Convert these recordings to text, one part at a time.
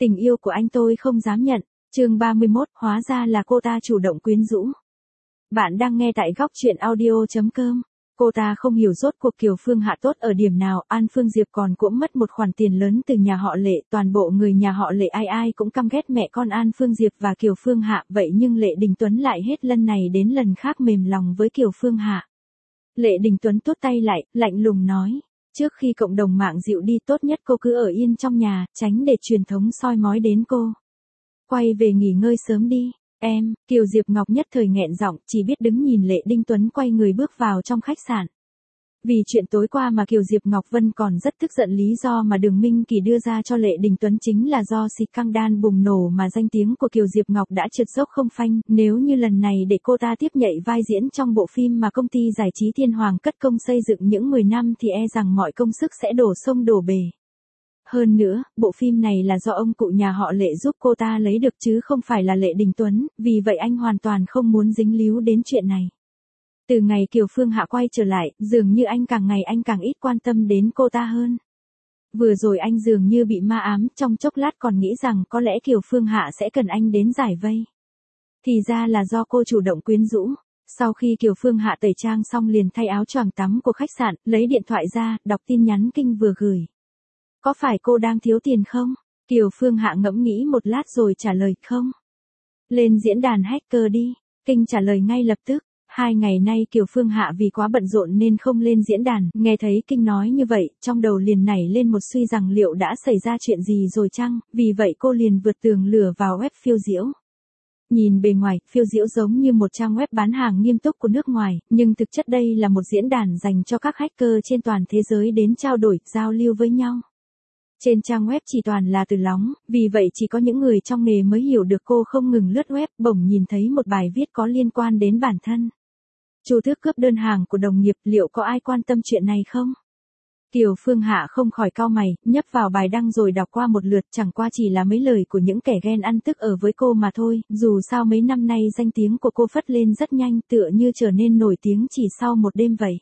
Tình yêu của anh tôi không dám nhận. Chương 31, hóa ra là cô ta chủ động quyến rũ. Bạn đang nghe tại góc truyện audio.com. Cô ta không hiểu rốt cuộc Kiều Phương Hạ tốt ở điểm nào, An Phương Diệp còn cũng mất một khoản tiền lớn từ nhà họ Lệ, toàn bộ người nhà họ Lệ ai ai cũng căm ghét mẹ con An Phương Diệp và Kiều Phương Hạ, vậy nhưng Lệ Đình Tuấn lại hết lần này đến lần khác mềm lòng với Kiều Phương Hạ. Lệ Đình Tuấn tuốt tay lại, lạnh lùng nói, trước khi cộng đồng mạng dịu đi tốt nhất cô cứ ở yên trong nhà, tránh để truyền thống soi mói đến cô. Quay về nghỉ ngơi sớm đi. Em, Kiều Diệp Ngọc nhất thời nghẹn giọng, chỉ biết đứng nhìn Lệ Đình Tuấn quay người bước vào trong khách sạn. Vì chuyện tối qua mà Kiều Diệp Ngọc Vân còn rất tức giận, lý do mà Đường Minh Kỳ đưa ra cho Lệ Đình Tuấn chính là do scandal bùng nổ mà danh tiếng của Kiều Diệp Ngọc đã trượt dốc không phanh, nếu như lần này để cô ta tiếp nhảy vai diễn trong bộ phim mà công ty giải trí Thiên Hoàng cất công xây dựng những 10 năm thì e rằng mọi công sức sẽ đổ sông đổ bể. Hơn nữa, bộ phim này là do ông cụ nhà họ Lệ giúp cô ta lấy được chứ không phải là Lệ Đình Tuấn, vì vậy anh hoàn toàn không muốn dính líu đến chuyện này. Từ ngày Kiều Phương Hạ quay trở lại, dường như anh càng ngày càng ít quan tâm đến cô ta hơn. Vừa rồi anh dường như bị ma ám, trong chốc lát còn nghĩ rằng có lẽ Kiều Phương Hạ sẽ cần anh đến giải vây. Thì ra là do cô chủ động quyến rũ. Sau khi Kiều Phương Hạ tẩy trang xong liền thay áo choàng tắm của khách sạn, lấy điện thoại ra, đọc tin nhắn Kinh vừa gửi. Có phải cô đang thiếu tiền không? Kiều Phương Hạ ngẫm nghĩ một lát rồi trả lời không. Lên diễn đàn hacker đi. Kinh trả lời ngay lập tức. 2 ngày nay Kiều Phương Hạ vì quá bận rộn nên không lên diễn đàn, nghe thấy Kinh nói như vậy, trong đầu liền nảy lên một suy rằng liệu đã xảy ra chuyện gì rồi chăng, vì vậy cô liền vượt tường lửa vào web Phiêu Diễu. Nhìn bề ngoài, Phiêu Diễu giống như một trang web bán hàng nghiêm túc của nước ngoài, nhưng thực chất đây là một diễn đàn dành cho các hacker trên toàn thế giới đến trao đổi, giao lưu với nhau. Trên trang web chỉ toàn là từ lóng, vì vậy chỉ có những người trong nghề mới hiểu được. Cô không ngừng lướt web, bỗng nhìn thấy một bài viết có liên quan đến bản thân. Chu Tước cướp đơn hàng của đồng nghiệp, liệu có ai quan tâm chuyện này không? Kiều Phương Hạ không khỏi cau mày, nhấp vào bài đăng rồi đọc qua một lượt, chẳng qua chỉ là mấy lời của những kẻ ghen ăn tức ở với cô mà thôi, dù sao mấy năm nay danh tiếng của cô phất lên rất nhanh, tựa như trở nên nổi tiếng chỉ sau một đêm vậy.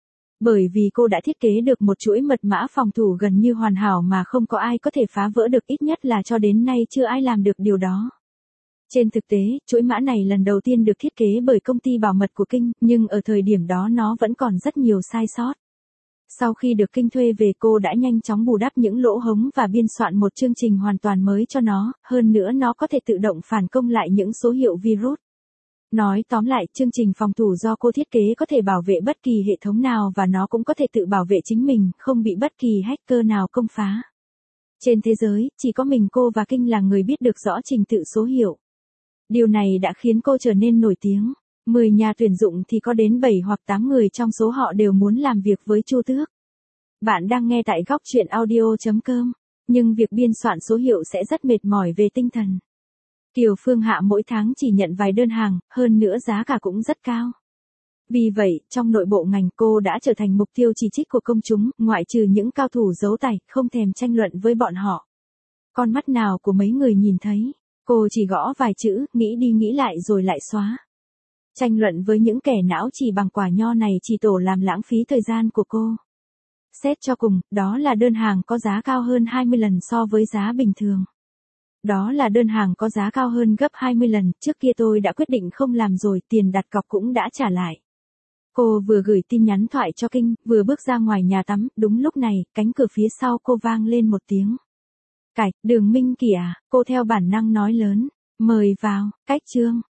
Bởi vì cô đã thiết kế được một chuỗi mật mã phòng thủ gần như hoàn hảo mà không có ai có thể phá vỡ được, ít nhất là cho đến nay chưa ai làm được điều đó. Trên thực tế, chuỗi mã này lần đầu tiên được thiết kế bởi công ty bảo mật của Kinh, nhưng ở thời điểm đó nó vẫn còn rất nhiều sai sót. Sau khi được Kinh thuê về, cô đã nhanh chóng bù đắp những lỗ hổng và biên soạn một chương trình hoàn toàn mới cho nó, hơn nữa nó có thể tự động phản công lại những số hiệu virus. Nói tóm lại, chương trình phòng thủ do cô thiết kế có thể bảo vệ bất kỳ hệ thống nào và nó cũng có thể tự bảo vệ chính mình, không bị bất kỳ hacker nào công phá. Trên thế giới, chỉ có mình cô và Kinh là người biết được rõ trình tự số hiệu. Điều này đã khiến cô trở nên nổi tiếng. 10 nhà tuyển dụng thì có đến 7 hoặc 8 người trong số họ đều muốn làm việc với Chu Tước. Bạn đang nghe tại góc truyện audio.com, nhưng việc biên soạn số hiệu sẽ rất mệt mỏi về tinh thần. Kiều Phương Hạ mỗi tháng chỉ nhận vài đơn hàng, hơn nữa giá cả cũng rất cao. Vì vậy, trong nội bộ ngành cô đã trở thành mục tiêu chỉ trích của công chúng, ngoại trừ những cao thủ giấu tài, không thèm tranh luận với bọn họ. Con mắt nào của mấy người nhìn thấy, cô chỉ gõ vài chữ, nghĩ đi nghĩ lại rồi lại xóa. Tranh luận với những kẻ não chỉ bằng quả nho này chỉ tổ làm lãng phí thời gian của cô. Xét cho cùng, đó là đơn hàng có giá cao hơn 20 lần so với giá bình thường. Đó là đơn hàng có giá cao hơn gấp 20 lần, trước kia tôi đã quyết định không làm rồi, tiền đặt cọc cũng đã trả lại. Cô vừa gửi tin nhắn thoại cho Kinh, vừa bước ra ngoài nhà tắm, đúng lúc này, cánh cửa phía sau cô vang lên một tiếng. Đường Minh Kỳ à, cô theo bản năng nói lớn, mời vào, cách chương.